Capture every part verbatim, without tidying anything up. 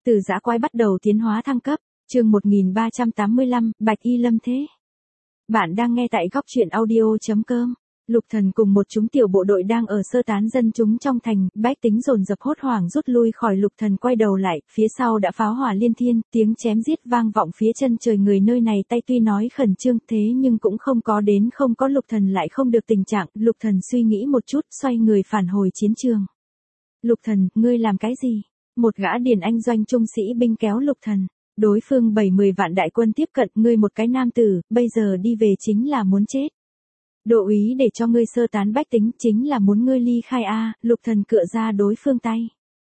Từ dã quái bắt đầu tiến hóa thăng cấp, chương một nghìn ba trăm tám mươi lăm, Bạch Y Lâm Thế. Bạn đang nghe tại góc truyện audio chấm com. Lục Thần cùng một chúng tiểu bộ đội đang ở sơ tán dân chúng trong thành, bách tính dồn dập hốt hoảng rút lui khỏi. Lục Thần quay đầu lại, phía sau đã pháo hỏa liên thiên, tiếng chém giết vang vọng phía chân trời. Người nơi này tay tuy nói khẩn trương thế nhưng cũng không có đến không có. Lục Thần lại không được tình trạng. Lục Thần suy nghĩ một chút, xoay người phản hồi chiến trường. Lục Thần, ngươi làm cái gì? Một gã điền anh doanh trung sĩ binh kéo Lục Thần. Đối phương bảy mươi vạn đại quân tiếp cận, ngươi một cái nam tử, bây giờ đi về chính là muốn chết. Độ úy để cho ngươi sơ tán bách tính chính là muốn ngươi ly khai a. Lục Thần cựa ra đối phương tay.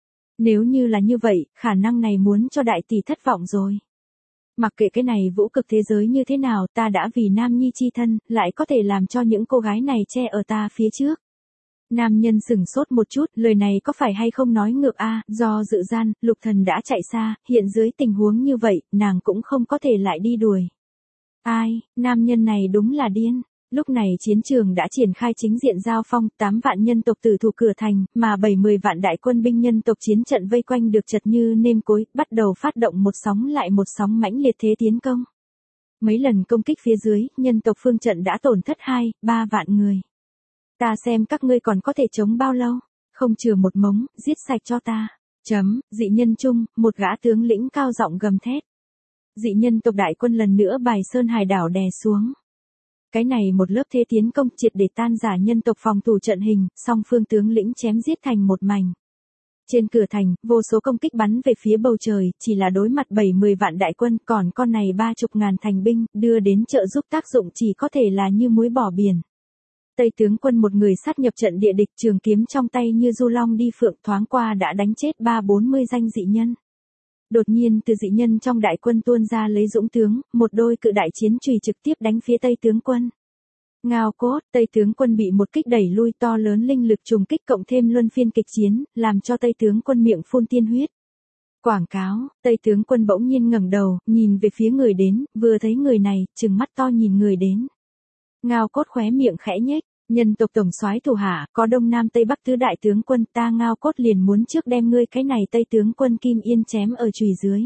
Nếu như là như vậy, khả năng này muốn cho đại tỷ thất vọng rồi. Mặc kệ cái này vũ cực thế giới như thế nào, ta đã vì nam nhi chi thân, lại có thể làm cho những cô gái này che ở ta phía trước. Nam nhân sửng sốt một chút, lời này có phải hay không nói ngược a? Do dự gian, Lục Thần đã chạy xa, hiện dưới tình huống như vậy, nàng cũng không có thể lại đi đuổi. Ai, nam nhân này đúng là điên. Lúc này chiến trường đã triển khai chính diện giao phong, tám vạn nhân tộc tử thủ cửa thành, mà bảy mươi vạn đại quân binh nhân tộc chiến trận vây quanh được chật như nêm cối, bắt đầu phát động một sóng lại một sóng mãnh liệt thế tiến công. Mấy lần công kích phía dưới, nhân tộc phương trận đã tổn thất hai, ba vạn người. Ta xem các ngươi còn có thể chống bao lâu, không chừa một mống, giết sạch cho ta. Chấm, dị nhân chung, một gã tướng lĩnh cao giọng gầm thét. Dị nhân tộc đại quân lần nữa bài sơn hải đảo đè xuống. Cái này một lớp thế tiến công triệt để tan rã nhân tộc phòng thủ trận hình, song phương tướng lĩnh chém giết thành một mảnh. Trên cửa thành, vô số công kích bắn về phía bầu trời, chỉ là đối mặt bảy mươi vạn đại quân, còn con này ba chục ngàn thành binh, đưa đến trợ giúp tác dụng chỉ có thể là như muối bỏ biển. Tây tướng quân một người sát nhập trận địa địch, trường kiếm trong tay như du long đi phượng, thoáng qua đã đánh chết ba bốn mươi danh dị nhân. Đột nhiên từ dị nhân trong đại quân tuôn ra lấy dũng tướng, một đôi cự đại chiến chùy trực tiếp đánh phía Tây tướng quân. Ngao cốt, Tây tướng quân bị một kích đẩy lui, to lớn linh lực trùng kích cộng thêm luân phiên kịch chiến, làm cho Tây tướng quân miệng phun tiên huyết. Quảng cáo, Tây tướng quân bỗng nhiên ngẩng đầu, nhìn về phía người đến, vừa thấy người này, trừng mắt to nhìn người đến. Ngao cốt khóe miệng khẽ nhếch. Nhân tộc tổng soái thủ hạ, có đông nam tây bắc tứ đại tướng quân, ta Ngao cốt liền muốn trước đem ngươi cái này Tây tướng quân Kim Yên chém ở chùy dưới.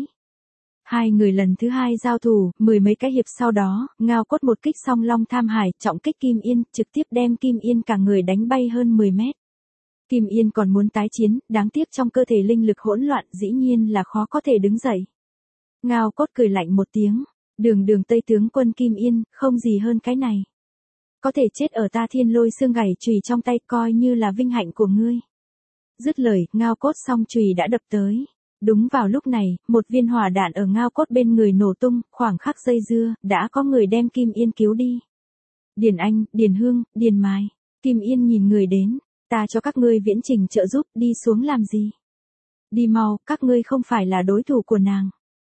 Hai người lần thứ hai giao thủ, mười mấy cái hiệp sau đó, Ngao cốt một kích song long tham hải, trọng kích Kim Yên, trực tiếp đem Kim Yên cả người đánh bay hơn mười mét. Kim Yên còn muốn tái chiến, đáng tiếc trong cơ thể linh lực hỗn loạn, dĩ nhiên là khó có thể đứng dậy. Ngao cốt cười lạnh một tiếng, đường đường Tây tướng quân Kim Yên, không gì hơn cái này. Có thể chết ở ta thiên lôi xương gảy chùy trong tay, coi như là vinh hạnh của ngươi. Dứt lời, Ngao cốt song chùy đã đập tới. Đúng vào lúc này, một viên hỏa đạn ở Ngao cốt bên người nổ tung, khoảng khắc dây dưa, đã có người đem Kim Yên cứu đi. Điền Anh, Điền Hương, Điền Mai. Kim Yên nhìn người đến, ta cho các ngươi viễn trình trợ giúp, đi xuống làm gì? Đi mau, các ngươi không phải là đối thủ của nàng.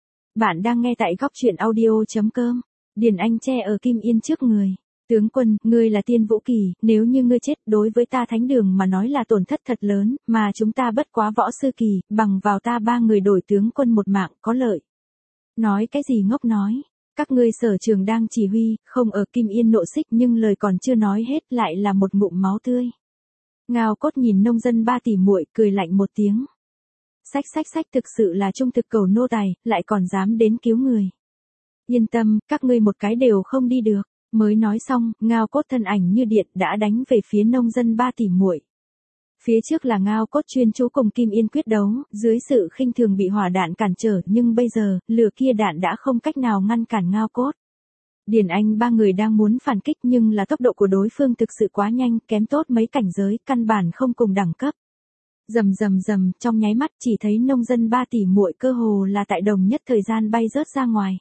Bạn đang nghe tại góc truyện audio chấm com. Điền Anh che ở Kim Yên trước người. Tướng quân, ngươi là tiên vũ kỳ, nếu như ngươi chết, đối với ta thánh đường mà nói là tổn thất thật lớn, mà chúng ta bất quá võ sư kỳ, bằng vào ta ba người đổi tướng quân một mạng, có lợi. Nói cái gì ngốc nói, các ngươi sở trường đang chỉ huy, không ở Kim Yên nộ xích, nhưng lời còn chưa nói hết lại là một ngụm máu tươi. Ngao cốt nhìn nông dân ba tỷ muội, cười lạnh một tiếng. Sách sách sách, thực sự là trung thực cầu nô tài, lại còn dám đến cứu người. Yên tâm, các ngươi một cái đều không đi được. Mới nói xong, Ngao cốt thân ảnh như điện đã đánh về phía nông dân ba tỷ muội. Phía trước là Ngao cốt chuyên chú cùng Kim Yên quyết đấu, dưới sự khinh thường bị hỏa đạn cản trở, nhưng bây giờ, lửa kia đạn đã không cách nào ngăn cản Ngao cốt. Điền Anh ba người đang muốn phản kích nhưng là tốc độ của đối phương thực sự quá nhanh, kém tốt mấy cảnh giới, căn bản không cùng đẳng cấp. Rầm rầm rầm, trong nháy mắt chỉ thấy nông dân ba tỷ muội cơ hồ là tại đồng nhất thời gian bay rớt ra ngoài.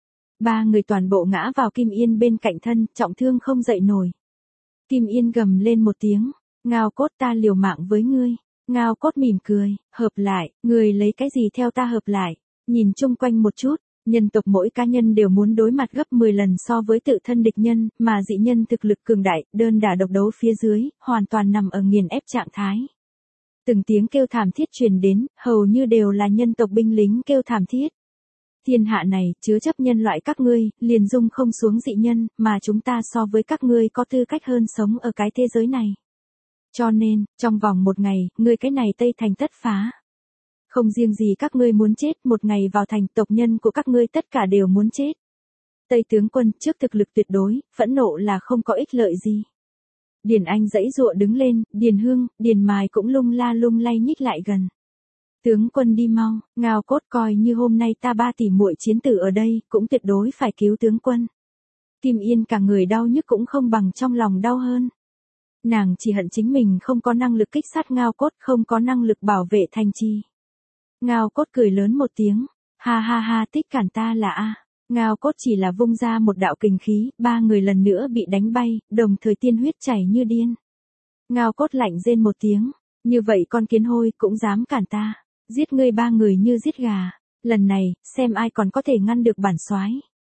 Ba người toàn bộ ngã vào Kim Yên bên cạnh thân, trọng thương không dậy nổi. Kim Yên gầm lên một tiếng, Ngao cốt, ta liều mạng với ngươi. Ngao cốt mỉm cười, hợp lại, ngươi lấy cái gì theo ta hợp lại. Nhìn chung quanh một chút, nhân tộc mỗi cá nhân đều muốn đối mặt gấp mười lần so với tự thân địch nhân, mà dị nhân thực lực cường đại, đơn đả độc đấu phía dưới, hoàn toàn nằm ở nghiền ép trạng thái. Từng tiếng kêu thảm thiết truyền đến, hầu như đều là nhân tộc binh lính kêu thảm thiết. Thiên hạ này, chứa chấp nhân loại các ngươi, liền dung không xuống dị nhân, mà chúng ta so với các ngươi có tư cách hơn sống ở cái thế giới này. Cho nên, trong vòng một ngày, ngươi cái này Tây Thành tất phá. Không riêng gì các ngươi muốn chết, một ngày vào thành, tộc nhân của các ngươi tất cả đều muốn chết. Tây tướng quân, trước thực lực tuyệt đối, phẫn nộ là không có ích lợi gì. Điền Anh giãy giụa đứng lên, Điền Hương, Điền Mài cũng lung la lung lay nhích lại gần. Tướng quân đi mau, Ngao Cốt coi như hôm nay ta ba tỷ muội chiến tử ở đây, cũng tuyệt đối phải cứu tướng quân. Kim Yên cả người đau nhức cũng không bằng trong lòng đau hơn. Nàng chỉ hận chính mình không có năng lực kích sát Ngao Cốt, không có năng lực bảo vệ thành trì. Ngao Cốt cười lớn một tiếng, ha ha ha, tích cản ta là a. Ngao Cốt chỉ là vung ra một đạo kình khí, ba người lần nữa bị đánh bay, đồng thời tiên huyết chảy như điên. Ngao Cốt lạnh rên một tiếng, như vậy con kiến hôi cũng dám cản ta, giết ngươi ba người như giết gà, lần này, xem ai còn có thể ngăn được bản soái.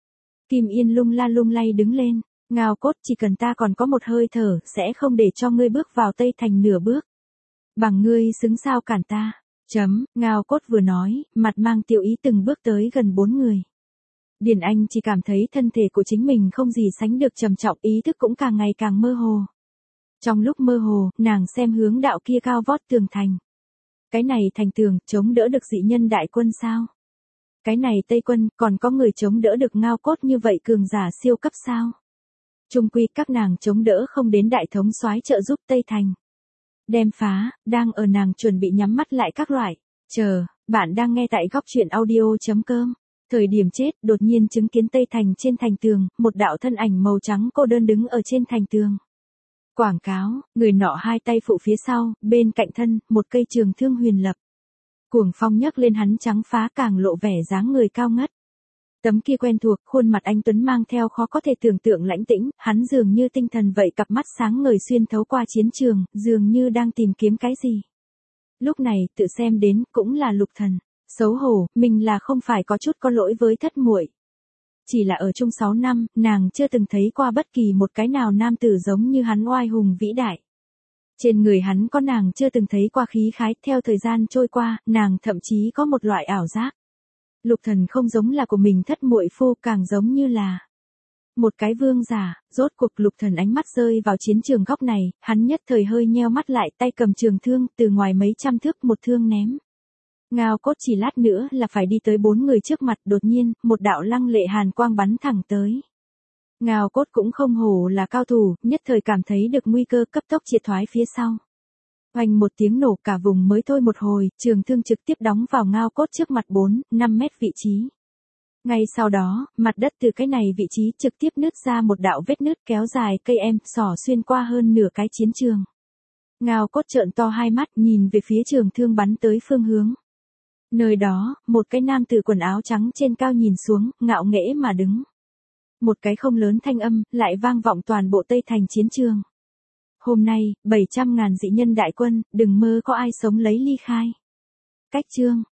Kim Yên lung la lung lay đứng lên, Ngao Cốt, chỉ cần ta còn có một hơi thở, sẽ không để cho ngươi bước vào Tây Thành nửa bước. Bằng ngươi xứng sao cản ta. Chấm, Ngao Cốt vừa nói, mặt mang tiêu ý từng bước tới gần bốn người. Điền Anh chỉ cảm thấy thân thể của chính mình không gì sánh được trầm trọng, ý thức cũng càng ngày càng mơ hồ. Trong lúc mơ hồ, nàng xem hướng đạo kia cao vót tường thành. Cái này thành tường, chống đỡ được dị nhân đại quân sao? Cái này Tây quân, còn có người chống đỡ được Ngao Cốt như vậy cường giả siêu cấp sao? Trung quy các nàng chống đỡ không đến đại thống soái trợ giúp Tây Thành. Đem phá, đang ở nàng chuẩn bị nhắm mắt lại các loại. Chờ, bạn đang nghe tại góc truyện audio.com. Thời điểm chết, đột nhiên chứng kiến Tây Thành trên thành tường, một đạo thân ảnh màu trắng cô đơn đứng ở trên thành tường. Quảng cáo, người nọ hai tay phụ phía sau, bên cạnh thân, một cây trường thương huyền lập. Cuồng phong nhấc lên hắn trắng phá càng lộ vẻ dáng người cao ngất. Tấm kia quen thuộc, khuôn mặt anh Tuấn mang theo khó có thể tưởng tượng lãnh tĩnh, hắn dường như tinh thần vậy, cặp mắt sáng ngời xuyên thấu qua chiến trường, dường như đang tìm kiếm cái gì. Lúc này, tự xem đến, cũng là Lục Thần. Xấu hổ, mình là không phải có chút có lỗi với thất muội. Chỉ là ở chung sáu năm, nàng chưa từng thấy qua bất kỳ một cái nào nam tử giống như hắn oai hùng vĩ đại. Trên người hắn có nàng chưa từng thấy qua khí khái, theo thời gian trôi qua, nàng thậm chí có một loại ảo giác. Lục Thần không giống là của mình thất muội phu, càng giống như là một cái vương giả. Rốt cuộc Lục Thần ánh mắt rơi vào chiến trường góc này, hắn nhất thời hơi nheo mắt lại, tay cầm trường thương, từ ngoài mấy trăm thước một thương ném. Ngao Cốt chỉ lát nữa là phải đi tới bốn người trước mặt, đột nhiên, một đạo lăng lệ hàn quang bắn thẳng tới. Ngao Cốt cũng không hổ là cao thủ, nhất thời cảm thấy được nguy cơ, cấp tốc triệt thoái phía sau. Oanh một tiếng nổ, cả vùng mới thôi một hồi, trường thương trực tiếp đóng vào Ngao Cốt trước mặt bốn, năm mét vị trí. Ngay sau đó, mặt đất từ cái này vị trí trực tiếp nứt ra một đạo vết nứt kéo dài cây em, xỏ xuyên qua hơn nửa cái chiến trường. Ngao Cốt trợn to hai mắt, nhìn về phía trường thương bắn tới phương hướng. Nơi đó, một cái nam tử quần áo trắng trên cao nhìn xuống, ngạo nghễ mà đứng. Một cái không lớn thanh âm, lại vang vọng toàn bộ Tây Thành chiến trường. Hôm nay, bảy trăm ngàn dị nhân đại quân, đừng mơ có ai sống lấy ly khai. Cách chương.